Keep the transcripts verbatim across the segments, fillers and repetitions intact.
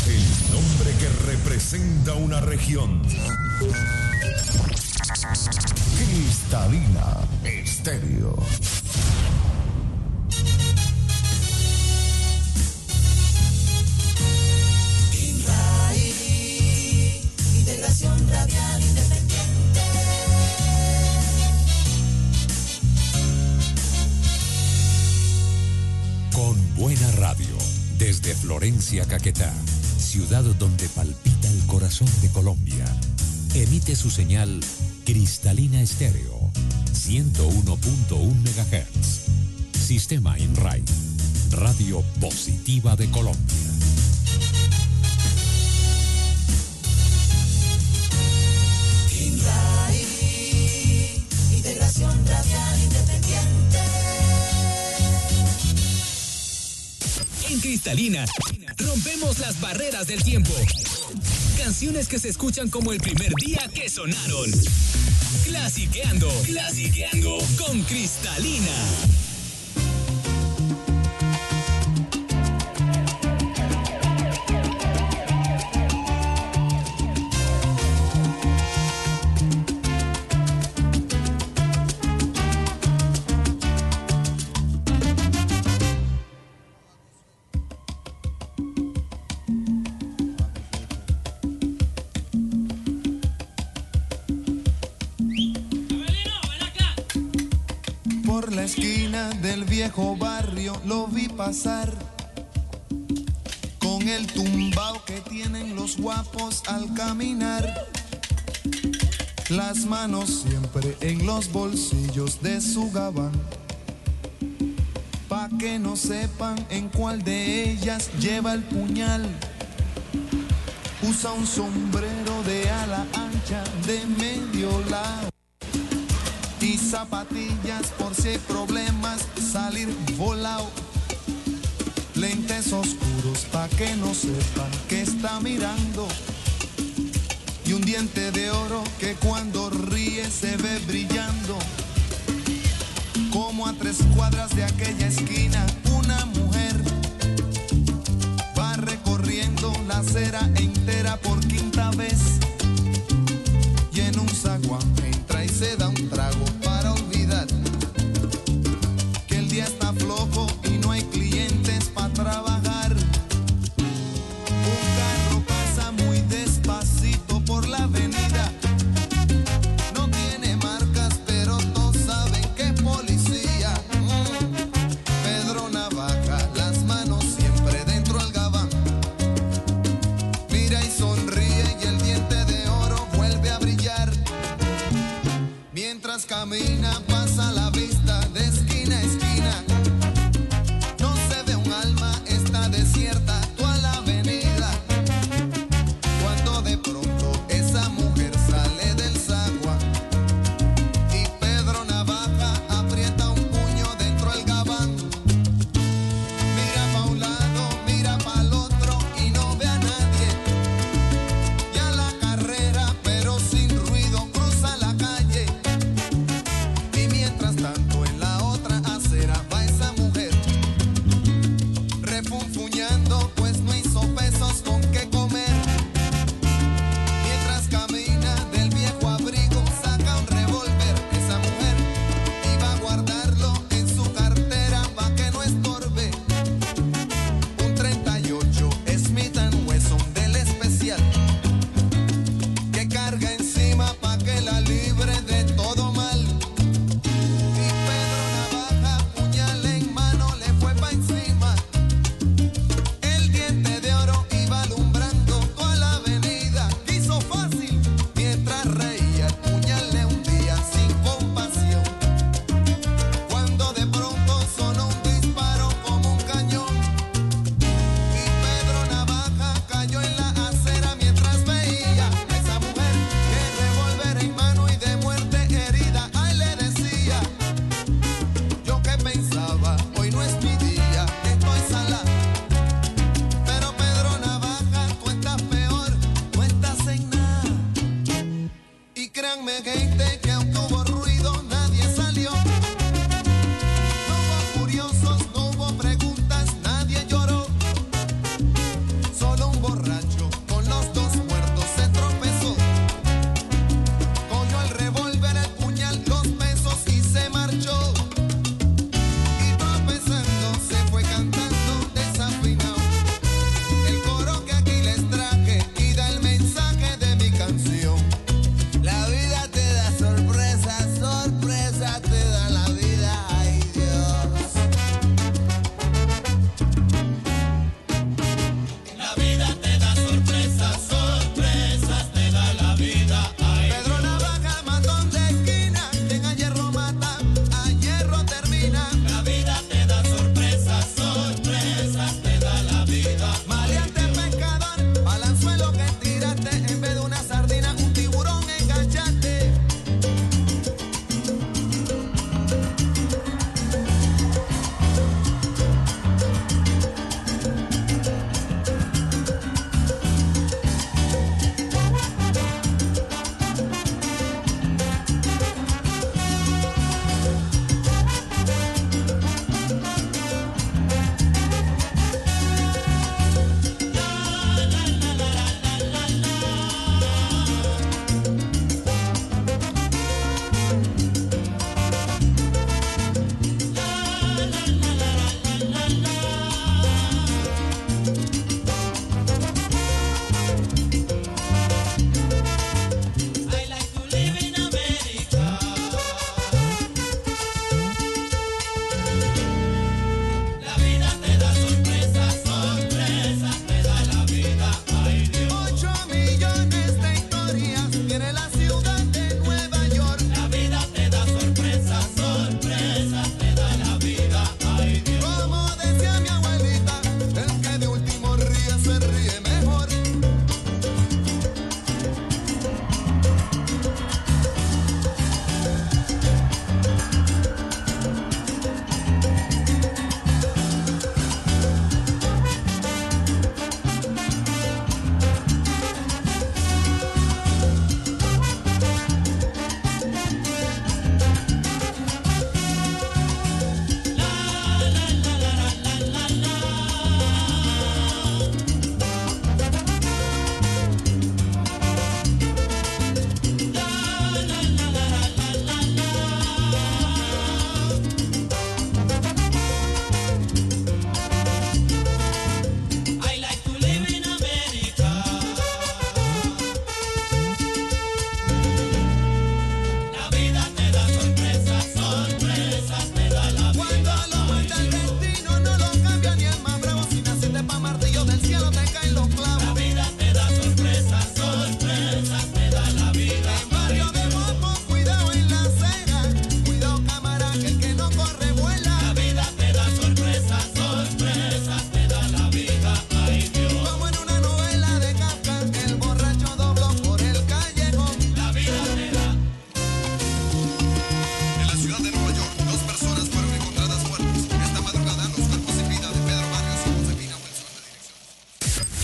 El nombre que representa una región. Cristalina Estéreo. Integración radial independiente. Con buena radio, desde Florencia, Caquetá, ciudad donde palpita el corazón de Colombia, emite su señal Cristalina Estéreo, ciento uno punto uno megahertz. Sistema INRAI, Radio Positiva de Colombia. Integración radial independiente. En Cristalina, rompemos las barreras del tiempo. Canciones que se escuchan como el primer día que sonaron. Clasiqueando, clasiqueando con Cristalina. Esquina del viejo barrio lo vi pasar con el tumbao que tienen los guapos al caminar, las manos siempre en los bolsillos de su gabán, pa' que no sepan en cuál de ellas lleva el puñal. Usa un sombrero de ala ancha de medio lado y zapatillas por si hay problemas, salir volado. Lentes oscuros pa' que no sepan que está mirando. Y un diente de oro que cuando ríe se ve brillando. Como a tres cuadras de aquella esquina, una mujer va recorriendo la acera entera por quinta vez. Y en un zaguán entra y se da un trago para olvidar que el día está flojo y no hay clientes para trabajar. Un carro pasa muy despacito por la avenida, no tiene marcas pero todos saben que es policía. mm. Pedro Navaja, las manos siempre dentro del gabán, mira y sonríe y el diente de oro vuelve a brillar. Mientras camina pasa la vista de esquina a esquina, no se ve un alma, está desierta toda la avenida. Cuando de pronto esa mujer sale del zaguán y Pedro Navaja aprieta un puño dentro del gabán. Mira pa' un lado, mira pa' el otro y no ve a nadie. Y a la carrera pero sin ruido cruza la calle. Y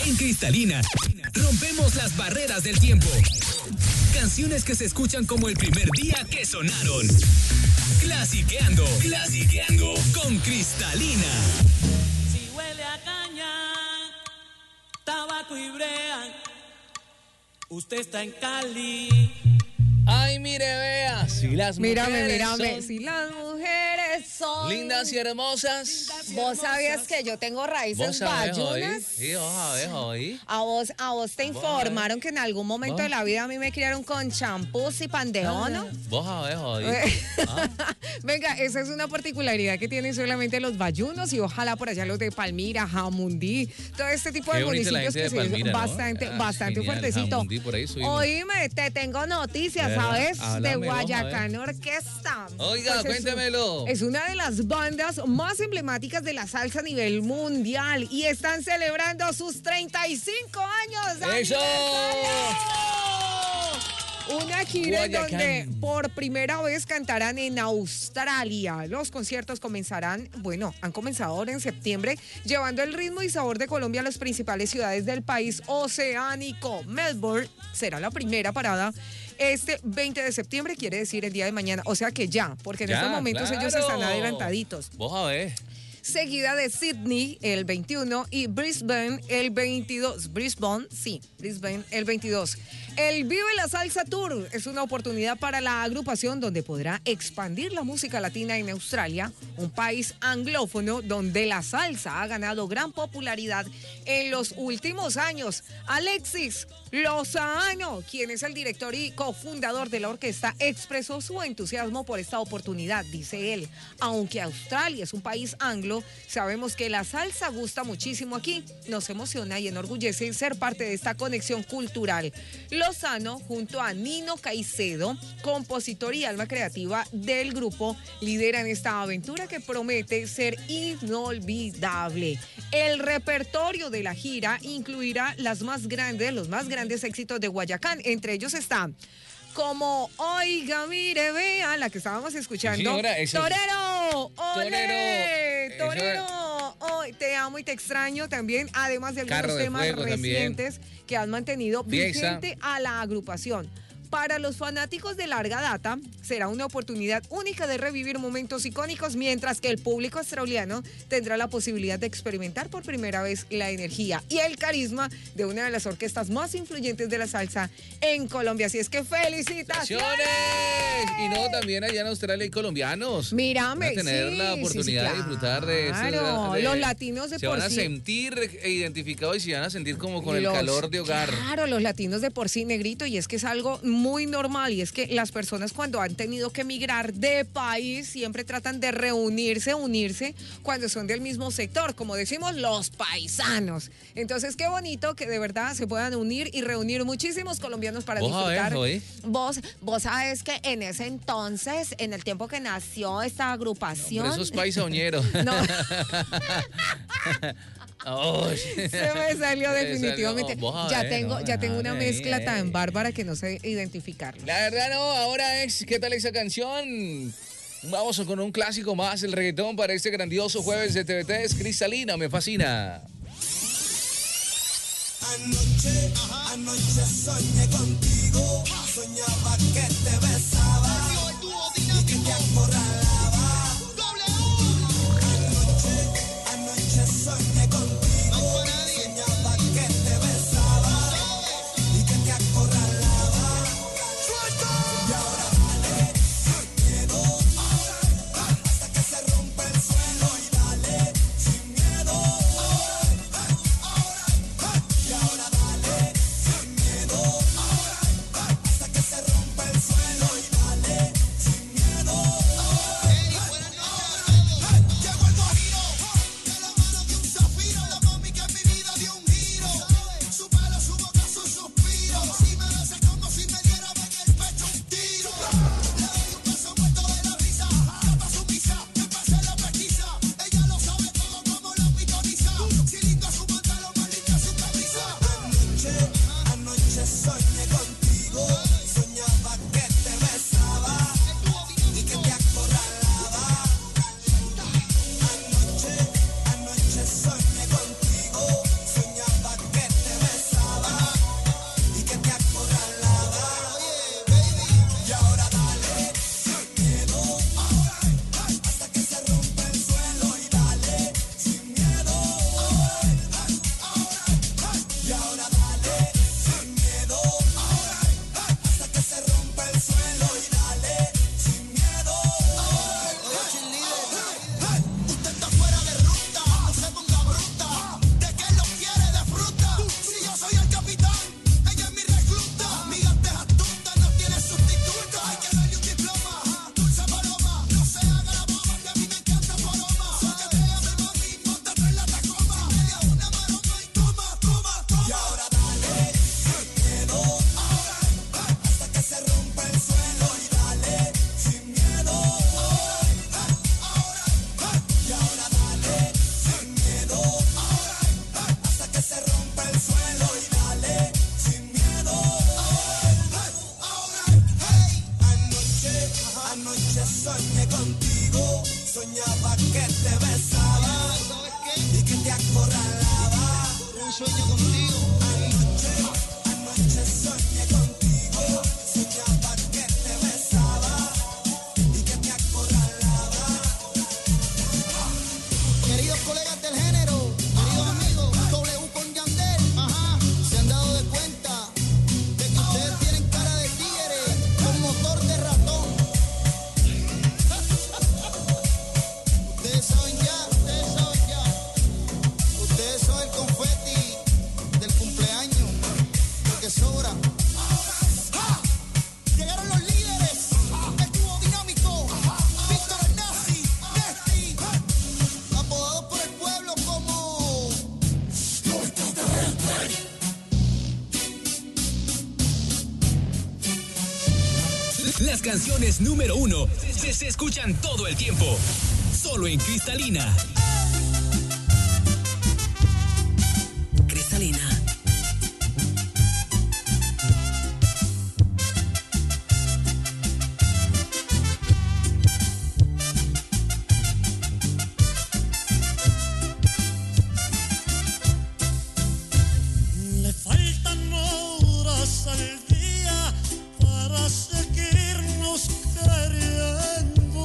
En Cristalina, rompemos las barreras del tiempo. Canciones que se escuchan como el primer día que sonaron. Clasiqueando, clasiqueando con Cristalina. Si huele a caña, tabaco y brea, usted está en Cali. Ay, mire, vea, si las Mírame, mujeres mírame. son Si las mujeres son lindas y hermosas. Lindas y Vos sabías hermosas. que yo tengo Vos raíces sabés hoy. bayunas. Sí, vos sabés hoy. A vos, a vos te Vos informaron que en algún momento Vos. de la vida a mí me criaron con champús y pan de ono. Vos sabés hoy. Ah. Venga, esa es una particularidad que tienen solamente los bayunos y ojalá por allá los de Palmira, Jamundí, todo este tipo de Qué bonita la municipios gente que de se Palmira, ¿no? bastante, Ah, bastante genial, fuertecito. Jamundí, por ahí subimos. Oíme, te tengo noticias, Eh, ¿sabes? háblame, de vos, a Guayacán Orquesta. Oiga, Pues es un- cuéntemelo. Es una de las bandas más emblemáticas de la salsa a nivel mundial y están celebrando sus treinta y cinco años. ¡Eso! ¡Aniversario! Una gira en Guayacán. donde por primera vez cantarán en Australia. Los conciertos comenzarán, bueno, han comenzado ahora en septiembre, llevando el ritmo y sabor de Colombia a las principales ciudades del país oceánico. Melbourne será la primera parada este veinte de septiembre, quiere decir el día de mañana. O sea que ya, porque en Ya, estos momentos ellos claro. están adelantaditos. Vos sabés. Seguida de Sydney el veintiuno y Brisbane el veintidós. Brisbane, sí, Brisbane el veintidós. El Vive la Salsa Tour es una oportunidad para la agrupación donde podrá expandir la música latina en Australia, un país anglófono donde la salsa ha ganado gran popularidad en los últimos años. Alexis Lozano, quien es el director y cofundador de la orquesta, expresó su entusiasmo por esta oportunidad. Dice él, aunque Australia es un país anglo, sabemos que la salsa gusta muchísimo aquí. Nos emociona y enorgullece ser parte de esta conexión cultural. Lozano, junto a Nino Caicedo, compositor y alma creativa del grupo, lideran esta aventura que promete ser inolvidable. El repertorio de la gira incluirá las más grandes, los más grandes éxitos de Guayacán. Entre ellos están como Oiga, mire, vea, la que estábamos escuchando. Sí, señora, ese es- ¡Torero! ¡Ole! Torero. ¡Torero! Hoy te amo y te extraño también, además de algunos Carro de temas Fuego también. recientes que han mantenido Fiesta. vigente a la agrupación. Para los fanáticos de larga data, será una oportunidad única de revivir momentos icónicos, mientras que el público australiano tendrá la posibilidad de experimentar por primera vez la energía y el carisma de una de las orquestas más influyentes de la salsa en Colombia. Así es que ¡felicitaciones! Y no, también allá en Australia hay colombianos. Mírame, Van a tener sí, la sí, oportunidad sí, de disfrutar de eso. claro. de- Los latinos de se por van a sí. sentir identificados y se van a sentir como con el Los- calor de hogar. Claro, los latinos de por sí, negrito, y es que es algo muy normal, y es que las personas cuando han tenido que emigrar de país siempre tratan de reunirse, unirse cuando son del mismo sector, como decimos, los paisanos. Entonces, qué bonito que de verdad se puedan unir y reunir muchísimos colombianos para Vos disfrutar. sabés, oí. Vos, vos sabes que en ese entonces, en el tiempo que nació esta agrupación... Pero eso es paisaoñero. No. Ay. Se me salió Se definitivamente. salió. Vos ya sabés, tengo, no, ya tengo una dale, mezcla eh. tan bárbara que no sé identificarlo. La verdad no, ahora es, ¿qué tal esa canción? Vamos con un clásico más, el reggaetón para este grandioso jueves de T V T. Es Cristalina, me fascina. Anoche, anoche soñé contigo, soñaba que te besaba y que te acorralaba. Anoche, anoche soñé contigo, soñaba que te besaba y que te acorralaba. Y ahora dale, sin miedo, hasta que se rompa el suelo y dale, sin miedo. Y ahora dale, sin miedo, hasta que se rompa el suelo y dale, sin miedo. al suelo y dale sin miedo. Ahora, hey, anoche, anoche soñé contigo. Soñaba que te besaba y que te acorralaba. Un sueño contigo. Anoche, anoche soñé contigo. Soñaba que te besaba y que te acorralaba. Queridos colegas del género, queridos amigos, W con Yandel, ajá, se han dado de cuenta de que ustedes tienen cara de tigre con motor de ratón. Ustedes saben ya, ustedes saben ya. Ustedes son el confeti del cumpleaños, porque sobra. ¡Ah! Llegaron los líderes, el dúo dinámico, Víctor el Nazi, Nesty, apodados por el pueblo como los extraterrestres. Las canciones número uno se, se escuchan todo el tiempo. Solo en Cristalina. Cristalina. Le faltan horas al día para seguirnos queriendo.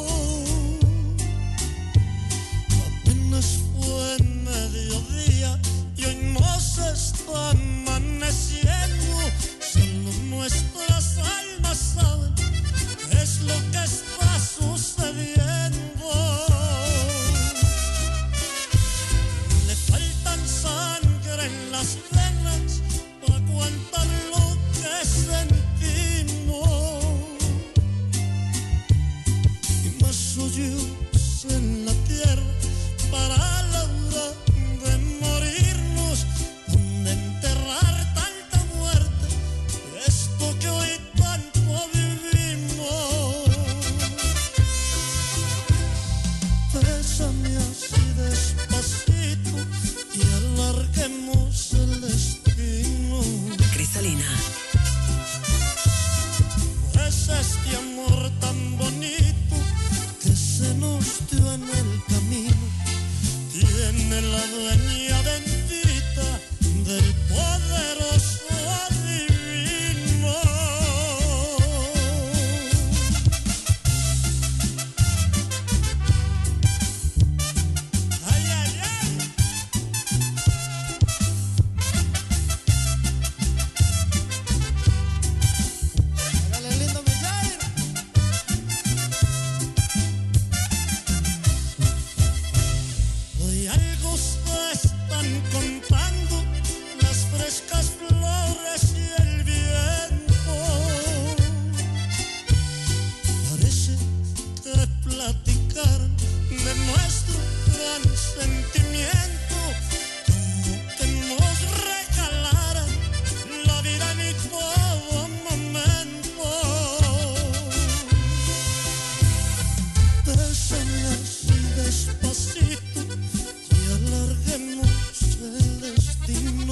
Apenas fue mediodía y hoy nos está amaneciendo. Solo nuestras almas saben qué es lo que está sucediendo. Le faltan sangre en las venas para aguantar lo que sentimos. Y más hoyos en la tierra para la hora de morirnos. Donde enterrar tanta muerte, esto que hoy tanto vivimos. Bésame así despacito y alarguemos el destino. Cristalina. Es este amor tan bonito que se nos dio en el camino. Tiene la dueña bendita del poderoso divino. Ay, ay, ay. Hágale lindo, mi Jair. Hoy algo se están contando las frescas flores y el viento. Parece que platicaron de nuestro gran sentimiento, como que nos regalaran la vida en todo momento. Bésame así despacito y alarguemos el destino.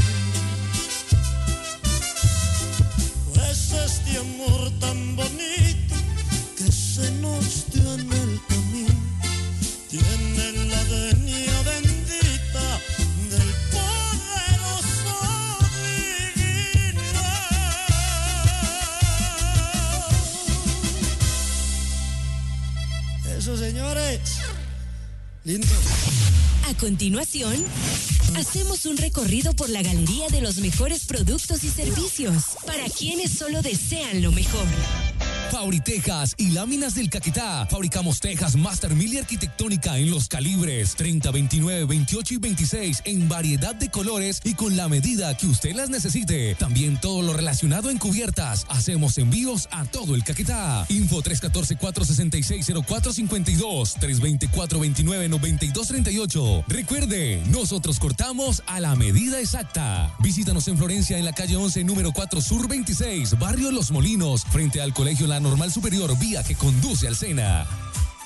Pues este amor tan bonito que se nos dio en el camino tiene la venia bendita del poderoso divino. Eso, señores. Lindo. A continuación, hacemos un recorrido por la galería de los mejores productos y servicios para quienes solo desean lo mejor. Fabritejas y Láminas del Caquetá. Fabricamos tejas Master Mil y arquitectónica en los calibres treinta, veintinueve, veintiocho y veintiséis en variedad de colores y con la medida que usted las necesite. También todo lo relacionado en cubiertas. Hacemos envíos a todo el Caquetá. Info tres uno cuatro, cuatro seis seis, cero cuatro cinco dos, tres dos cuatro, veintinueve, noventa y dos treinta y ocho. Recuerde, nosotros cortamos a la medida exacta. Visítanos en Florencia en la calle once, número cuatro Sur veintiséis, barrio Los Molinos, frente al Colegio La Normal Superior, vía que conduce al Sena.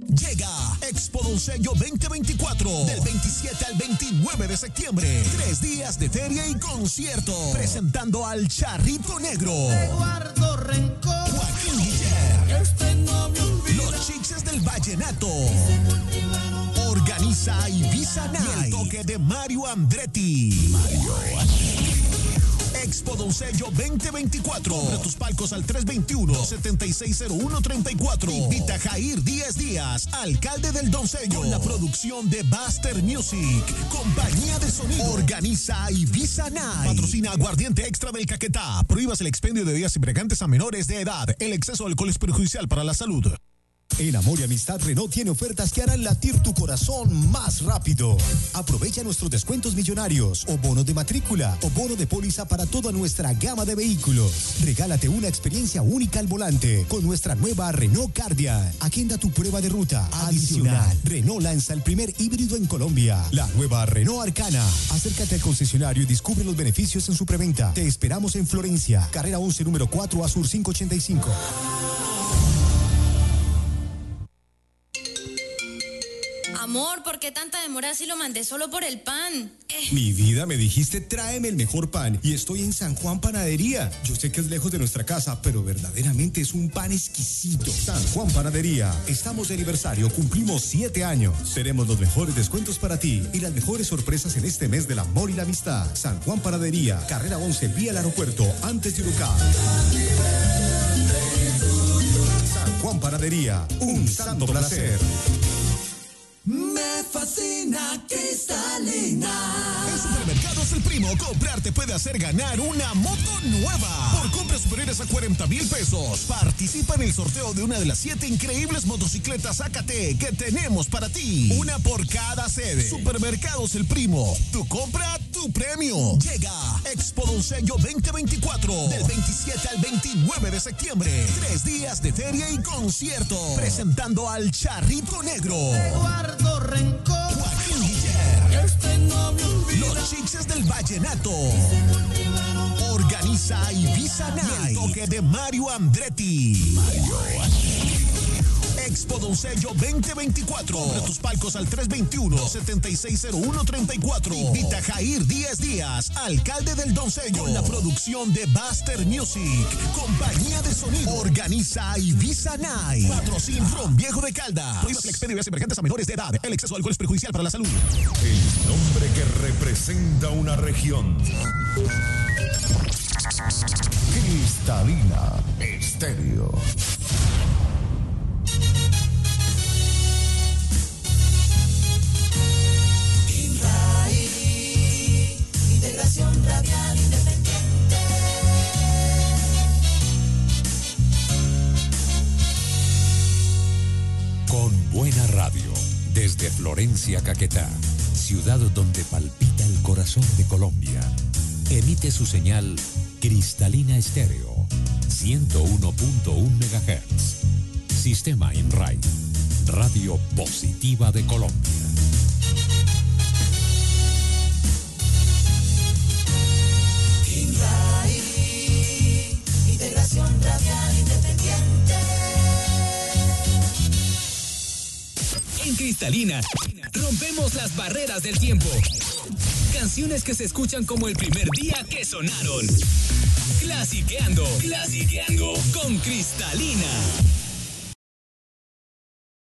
Llega Expo Doncello veinte veinticuatro, del veintisiete al veintinueve de septiembre. Tres días de feria y concierto, presentando al Charrito Negro, Eduardo Rencor, Joaquín Guiller, este no me olvida. los Chiches del Vallenato. Organiza Ibiza Night. Y el toque de Mario Andretti. Mario Expo Doncello veinte veinticuatro. Compra tus palcos al tres veintiuno, setenta y seis cero uno treinta y cuatro. Invita Jair Díaz Díaz, alcalde del Doncello. Con la producción de Buster Music, compañía de sonido. Organiza Ibiza Night. Patrocina Aguardiente Extra del Caquetá. Prohíbas el expendio de bebidas embriagantes a menores de edad. El exceso de alcohol es perjudicial para la salud. En Amor y Amistad Renault tiene ofertas que harán latir tu corazón más rápido. Aprovecha nuestros descuentos millonarios, o bonos de matrícula, o bono de póliza para toda nuestra gama de vehículos. Regálate una experiencia única al volante con nuestra nueva Renault Cardia. Agenda tu prueba de ruta. Adicional, Renault lanza el primer híbrido en Colombia, la nueva Renault Arcana. Acércate al concesionario y descubre los beneficios en su preventa. Te esperamos en Florencia, carrera once, número cuatro, Azur quinientos ochenta y cinco. Amor, ¿por qué tanta demora si lo mandé solo por el pan? Eh. Mi vida, me dijiste tráeme el mejor pan y estoy en San Juan Panadería. Yo sé que es lejos de nuestra casa, pero verdaderamente es un pan exquisito. San Juan Panadería. Estamos de aniversario, cumplimos siete años. Tenemos los mejores descuentos para ti y las mejores sorpresas en este mes del amor y la amistad. San Juan Panadería, carrera once, vía al aeropuerto, antes de Urucá. San Juan Panadería, un santo placer. Me fascina Cristalina. En Supermercados El Primo, comprar te puede hacer ganar una moto nueva. Por compras superiores a cuarenta mil pesos, participa en el sorteo de una de las siete increíbles motocicletas A K T que tenemos para ti. Una por cada sede. Supermercados El Primo, tu compra, tu premio. Llega Expo Doncello veinte veinticuatro, del veintisiete al veintinueve de septiembre. Tres días de feria y concierto, presentando al Charrito Negro, Eduardo Rencor, Joaquín Guiller, este no me olvida. los Chiches del Vallenato. Organiza Ibiza Night. Y el toque de Mario Andretti. Mario Expo Doncello veinte veinticuatro. Compra tus palcos al tres veintiuno, setenta y seis cero uno treinta y cuatro. Invita Jair Díaz Díaz, alcalde del Doncello. Con la producción de Buster Music, compañía de sonido. Organiza Ibiza Night. Patrocina Ron Viejo de Caldas. Prohíbas el expendio de bebidas embriagantes a menores de edad. El exceso de alcohol es perjudicial para la salud. El nombre que representa una región. Cristalina Estéreo. Integración radial independiente. Con buena radio, desde Florencia, Caquetá, ciudad donde palpita el corazón de Colombia, emite su señal Cristalina Estéreo, ciento uno punto uno megahertz. Sistema INRAI, Radio Positiva de Colombia. Integración radial independiente. En Cristalina, rompemos las barreras del tiempo. Canciones que se escuchan como el primer día que sonaron. Clasiqueando, clasiqueando con Cristalina.